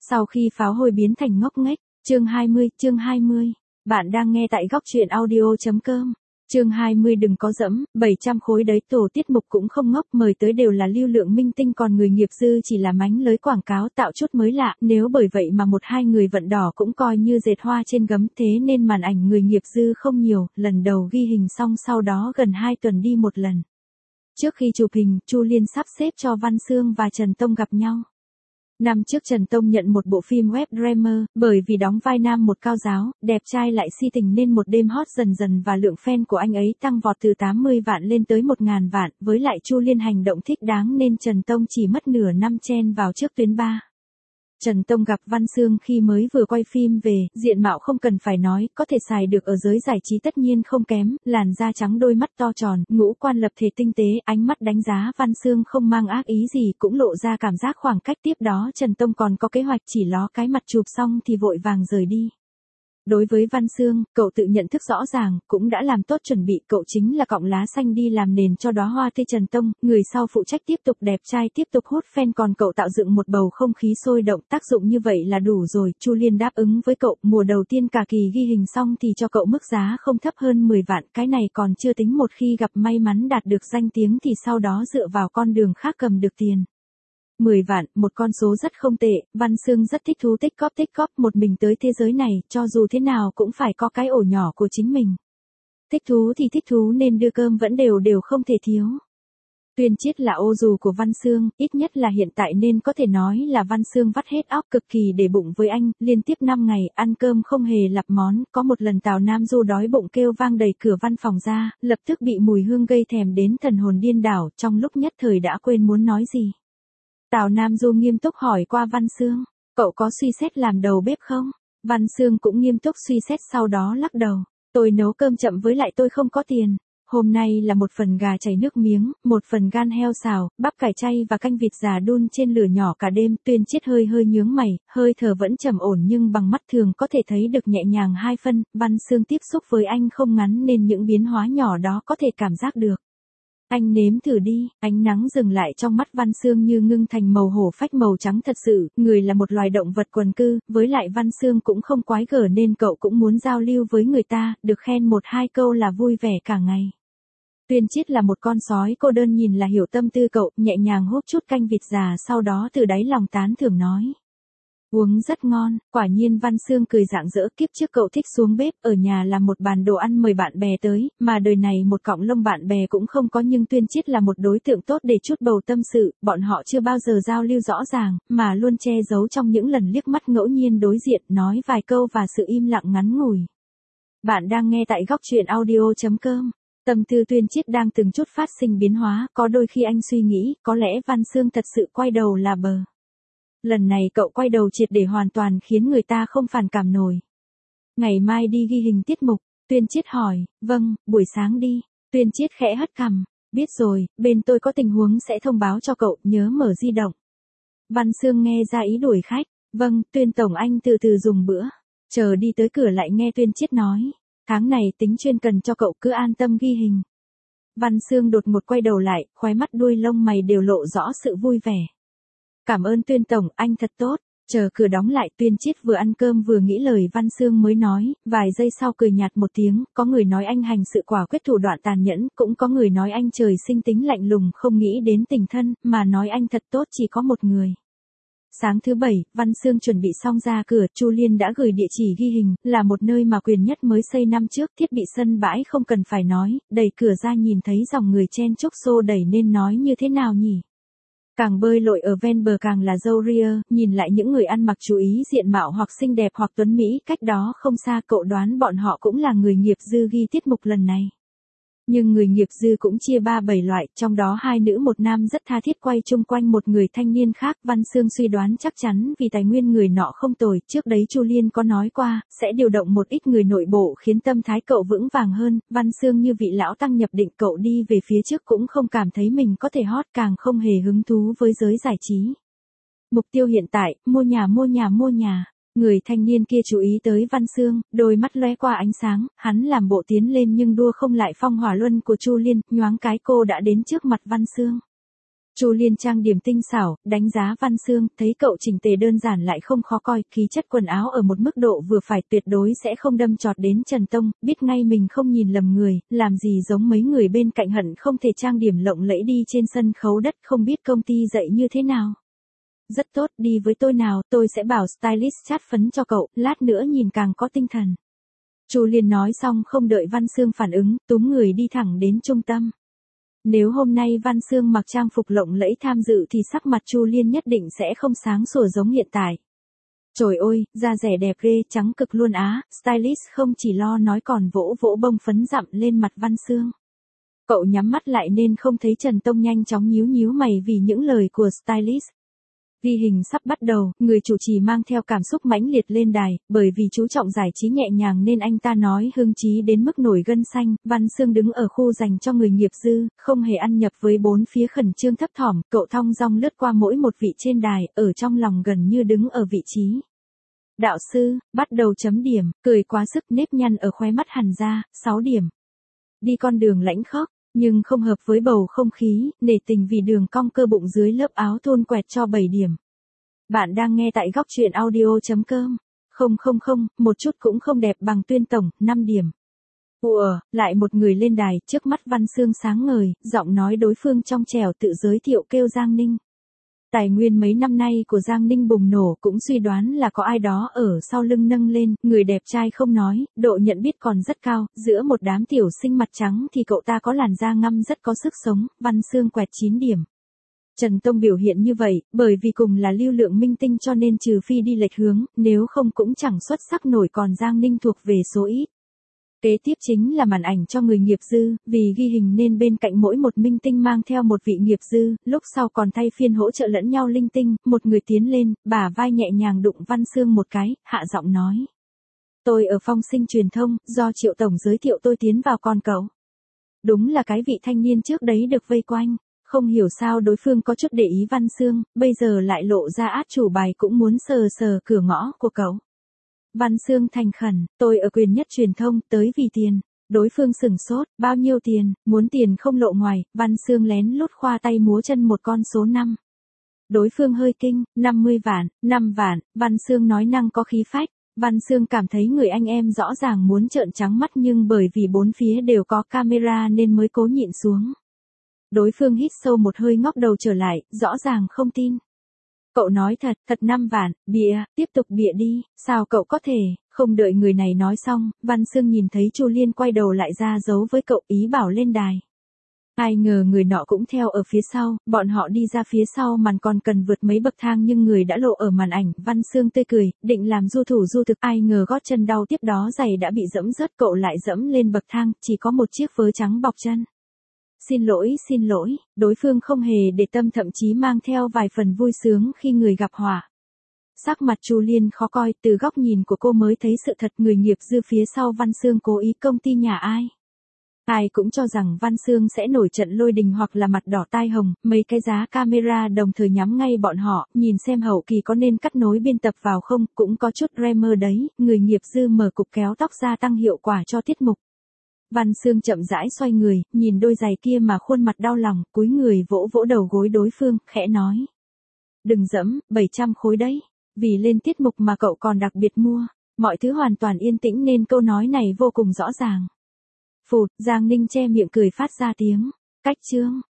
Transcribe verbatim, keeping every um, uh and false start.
Sau khi pháo hôi biến thành ngốc nghếch, chương hai mươi, chương hai mươi. Bạn đang nghe tại góc truyện audio.com. Chương hai mươi đừng có dẫm, bảy trăm khối đấy tổ tiết mục cũng không ngốc, mời tới đều là lưu lượng minh tinh, còn người nghiệp dư chỉ là mánh lưới quảng cáo tạo chút mới lạ, nếu bởi vậy mà một hai người vận đỏ cũng coi như dệt hoa trên gấm, thế nên màn ảnh người nghiệp dư không nhiều, lần đầu ghi hình xong sau đó gần hai tuần đi một lần. Trước khi chụp hình, Chu Liên sắp xếp cho Văn Xương và Trần Tông gặp nhau. Năm trước Trần Tông nhận một bộ phim web drama, bởi vì đóng vai nam một cao giáo, đẹp trai lại si tình nên một đêm hot dần dần và lượng fan của anh ấy tăng vọt từ tám mươi vạn lên tới một nghìn vạn, với lại Chu Liên hành động thích đáng nên Trần Tông chỉ mất nửa năm chen vào trước tuyến ba. Trần Tông gặp Văn Xương khi mới vừa quay phim về, diện mạo không cần phải nói, có thể xài được ở giới giải trí tất nhiên không kém, làn da trắng đôi mắt to tròn, ngũ quan lập thể tinh tế, ánh mắt đánh giá Văn Xương không mang ác ý gì cũng lộ ra cảm giác khoảng cách. Tiếp đó Trần Tông còn có kế hoạch chỉ ló cái mặt chụp xong thì vội vàng rời đi. Đối với Văn Xương, cậu tự nhận thức rõ ràng, cũng đã làm tốt chuẩn bị, cậu chính là cọng lá xanh đi làm nền cho đóa hoa tươi Trần Tông, người sau phụ trách tiếp tục đẹp trai tiếp tục hút fan, còn cậu tạo dựng một bầu không khí sôi động, tác dụng như vậy là đủ rồi. Chu Liên đáp ứng với cậu, mùa đầu tiên cả kỳ ghi hình xong thì cho cậu mức giá không thấp hơn mười vạn, cái này còn chưa tính một khi gặp may mắn đạt được danh tiếng thì sau đó dựa vào con đường khác cầm được tiền. mười vạn, một con số rất không tệ, Văn Xương rất thích thú, tích cóp tích cóp một mình tới thế giới này, cho dù thế nào cũng phải có cái ổ nhỏ của chính mình. Thích thú thì thích thú nên đưa cơm vẫn đều đều không thể thiếu. Tuyên Chiết là ô dù của Văn Xương, ít nhất là hiện tại nên có thể nói là Văn Xương vắt hết óc cực kỳ để bụng với anh, liên tiếp năm ngày, ăn cơm không hề lặp món, có một lần Tào Nam Du đói bụng kêu vang đẩy cửa văn phòng ra, lập tức bị mùi hương gây thèm đến thần hồn điên đảo, trong lúc nhất thời đã quên muốn nói gì. Tào Nam Du nghiêm túc hỏi qua Văn Xương, cậu có suy xét làm đầu bếp không? Văn Xương cũng nghiêm túc suy xét sau đó lắc đầu, tôi nấu cơm chậm với lại tôi không có tiền. Hôm nay là một phần gà chảy nước miếng, một phần gan heo xào, bắp cải chay và canh vịt già đun trên lửa nhỏ cả đêm. Tuyên Chiết hơi hơi nhướng mày, hơi thở vẫn trầm ổn nhưng bằng mắt thường có thể thấy được nhẹ nhàng hai phân. Văn Xương tiếp xúc với anh không ngắn nên những biến hóa nhỏ đó có thể cảm giác được. Anh nếm thử đi, ánh nắng dừng lại trong mắt Văn Xương như ngưng thành màu hổ phách màu trắng thật sự, người là một loài động vật quần cư, với lại Văn Xương cũng không quái gở nên cậu cũng muốn giao lưu với người ta, được khen một hai câu là vui vẻ cả ngày. Tuyên Chiết là một con sói cô đơn nhìn là hiểu tâm tư cậu, nhẹ nhàng húp chút canh vịt già sau đó từ đáy lòng tán thưởng nói. Uống rất ngon, quả nhiên. Văn Xương cười rạng rỡ, kiếp trước cậu thích xuống bếp, ở nhà làm một bàn đồ ăn mời bạn bè tới, mà đời này một cọng lông bạn bè cũng không có, nhưng Tuyên Chiết là một đối tượng tốt để chút bầu tâm sự, bọn họ chưa bao giờ giao lưu rõ ràng, mà luôn che giấu trong những lần liếc mắt ngẫu nhiên đối diện, nói vài câu và sự im lặng ngắn ngủi. Bạn đang nghe tại góc truyện audio.com. Tâm tư Tuyên Chiết đang từng chút phát sinh biến hóa, có đôi khi anh suy nghĩ, có lẽ Văn Xương thật sự quay đầu là bờ. Lần này cậu quay đầu triệt để hoàn toàn khiến người ta không phản cảm nổi. Ngày mai đi ghi hình tiết mục, Tuyên Chiết hỏi, vâng, buổi sáng đi. Tuyên Chiết khẽ hất cằm, biết rồi, bên tôi có tình huống sẽ thông báo cho cậu, nhớ mở di động. Văn Xương nghe ra ý đuổi khách, vâng, Tuyên Tổng anh từ từ dùng bữa. Chờ đi tới cửa lại nghe Tuyên Chiết nói, tháng này tính chuyên cần cho cậu, cứ an tâm ghi hình. Văn Xương đột ngột quay đầu lại, khóe mắt đuôi lông mày đều lộ rõ sự vui vẻ. Cảm ơn Tuyên Tổng, anh thật tốt. Chờ cửa đóng lại, Tuyên Chiết vừa ăn cơm vừa nghĩ lời Văn Xương mới nói, vài giây sau cười nhạt một tiếng, có người nói anh hành sự quả quyết thủ đoạn tàn nhẫn, cũng có người nói anh trời sinh tính lạnh lùng không nghĩ đến tình thân, mà nói anh thật tốt chỉ có một người. Sáng thứ bảy, Văn Xương chuẩn bị xong ra cửa, Chu Liên đã gửi địa chỉ ghi hình, là một nơi mà Quyền Nhất mới xây năm trước, thiết bị sân bãi không cần phải nói, đẩy cửa ra nhìn thấy dòng người chen chúc xô đẩy nên nói như thế nào nhỉ? Càng bơi lội ở ven bờ càng là râu ria, nhìn lại những người ăn mặc chú ý diện mạo hoặc xinh đẹp hoặc tuấn mỹ, cách đó không xa cậu đoán bọn họ cũng là người nghiệp dư ghi tiết mục lần này. Nhưng người nghiệp dư cũng chia ba bảy loại, trong đó hai nữ một nam rất tha thiết quay chung quanh một người thanh niên khác. Văn Xương suy đoán chắc chắn vì tài nguyên người nọ không tồi, trước đấy Chu Liên có nói qua, sẽ điều động một ít người nội bộ khiến tâm thái cậu vững vàng hơn. Văn Xương như vị lão tăng nhập định, cậu đi về phía trước cũng không cảm thấy mình có thể hot, càng không hề hứng thú với giới giải trí. Mục tiêu hiện tại, mua nhà mua nhà mua nhà. Người thanh niên kia chú ý tới Văn Xương, đôi mắt lóe qua ánh sáng, hắn làm bộ tiến lên nhưng đua không lại phong hỏa luân của Chu Liên, nhoáng cái cô đã đến trước mặt Văn Xương. Chu Liên trang điểm tinh xảo, đánh giá Văn Xương, thấy cậu chỉnh tề đơn giản lại không khó coi, khí chất quần áo ở một mức độ vừa phải, tuyệt đối sẽ không đâm chọt đến Trần Tông, biết ngay mình không nhìn lầm người, làm gì giống mấy người bên cạnh hận không thể trang điểm lộng lẫy đi trên sân khấu đất, không biết công ty dạy như thế nào. Rất tốt, đi với tôi nào, tôi sẽ bảo stylist chát phấn cho cậu, lát nữa nhìn càng có tinh thần. Chu Liên nói xong không đợi Văn Xương phản ứng, túm người đi thẳng đến trung tâm. Nếu hôm nay Văn Xương mặc trang phục lộng lẫy tham dự thì sắc mặt Chu Liên nhất định sẽ không sáng sủa giống hiện tại. Trời ơi, da rẻ đẹp ghê, trắng cực luôn á, stylist không chỉ lo nói còn vỗ vỗ bông phấn dặm lên mặt Văn Xương. Cậu nhắm mắt lại nên không thấy Trần Tông nhanh chóng nhíu nhíu mày vì những lời của stylist. Ghi hình sắp bắt đầu, người chủ trì mang theo cảm xúc mãnh liệt lên đài, bởi vì chú trọng giải trí nhẹ nhàng nên anh ta nói hưng trí đến mức nổi gân xanh. Văn Xương đứng ở khu dành cho người nghiệp dư, không hề ăn nhập với bốn phía khẩn trương thấp thỏm, cậu thong dong lướt qua mỗi một vị trên đài, ở trong lòng gần như đứng ở vị trí. Đạo sư, bắt đầu chấm điểm, cười quá sức, nếp nhăn ở khóe mắt hằn ra, sáu điểm. Đi con đường lãnh khốc, nhưng không hợp với bầu không khí, nể tình vì đường cong cơ bụng dưới lớp áo thôn quẹt cho bảy điểm. Bạn đang nghe tại góc truyện audio chấm com. Không không không, một chút cũng không đẹp bằng Tuyên tổng, năm điểm. Ùa, lại một người lên đài, trước mắt Văn Xương sáng ngời, giọng nói đối phương trong trẻo tự giới thiệu kêu Giang Ninh. Tài nguyên mấy năm nay của Giang Ninh bùng nổ, cũng suy đoán là có ai đó ở sau lưng nâng lên, người đẹp trai không nói, độ nhận biết còn rất cao, giữa một đám tiểu sinh mặt trắng thì cậu ta có làn da ngăm rất có sức sống, Văn Xương quẹt chín điểm. Trần Tông biểu hiện như vậy, bởi vì cùng là lưu lượng minh tinh cho nên trừ phi đi lệch hướng, nếu không cũng chẳng xuất sắc nổi, còn Giang Ninh thuộc về số ít. Kế tiếp chính là màn ảnh cho người nghiệp dư, vì ghi hình nên bên cạnh mỗi một minh tinh mang theo một vị nghiệp dư, lúc sau còn thay phiên hỗ trợ lẫn nhau linh tinh, một người tiến lên, bả vai nhẹ nhàng đụng Văn Xương một cái, hạ giọng nói. Tôi ở Phong Sinh Truyền thông, do Triệu Tổng giới thiệu tôi tiến vào con cậu. Đúng là cái vị thanh niên trước đấy được vây quanh, không hiểu sao đối phương có chút để ý Văn Xương, bây giờ lại lộ ra át chủ bài cũng muốn sờ sờ cửa ngõ của cậu. Văn Xương thành khẩn, tôi ở Quyền Nhất Truyền thông, tới vì tiền. Đối phương sửng sốt, bao nhiêu tiền, muốn tiền không lộ ngoài, Văn Xương lén lút khoa tay múa chân một con số năm. Đối phương hơi kinh, năm mươi vạn, năm vạn, Văn Xương nói năng có khí phách. Văn Xương cảm thấy người anh em rõ ràng muốn trợn trắng mắt nhưng bởi vì bốn phía đều có camera nên mới cố nhịn xuống. Đối phương hít sâu một hơi ngóc đầu trở lại, rõ ràng không tin. Cậu nói thật, thật năm vạn, bịa, tiếp tục bịa đi, sao cậu có thể, không đợi người này nói xong, Văn Xương nhìn thấy Chu Liên quay đầu lại ra giấu với cậu, ý bảo lên đài. Ai ngờ người nọ cũng theo ở phía sau, bọn họ đi ra phía sau màn còn cần vượt mấy bậc thang nhưng người đã lộ ở màn ảnh, Văn Xương tươi cười, định làm du thủ du thực, ai ngờ gót chân đau tiếp đó giày đã bị dẫm rớt, cậu lại dẫm lên bậc thang, chỉ có một chiếc vớ trắng bọc chân. Xin lỗi, xin lỗi, đối phương không hề để tâm, thậm chí mang theo vài phần vui sướng khi người gặp họa. Sắc mặt Chu Liên khó coi, từ góc nhìn của cô mới thấy sự thật, người nghiệp dư phía sau Văn Xương cố ý công ty nhà ai. Ai cũng cho rằng Văn Xương sẽ nổi trận lôi đình hoặc là mặt đỏ tai hồng, mấy cái giá camera đồng thời nhắm ngay bọn họ, nhìn xem hậu kỳ có nên cắt nối biên tập vào không, cũng có chút dreamer đấy, người nghiệp dư mở cục kéo tóc ra tăng hiệu quả cho tiết mục. Văn Xương chậm rãi xoay người, nhìn đôi giày kia mà khuôn mặt đau lòng, cúi người vỗ vỗ đầu gối đối phương, khẽ nói. Đừng dẫm, bảy trăm khối đấy, vì lên tiết mục mà cậu còn đặc biệt mua, mọi thứ hoàn toàn yên tĩnh nên câu nói này vô cùng rõ ràng. Phụt, Giang Ninh che miệng cười phát ra tiếng, cách chương.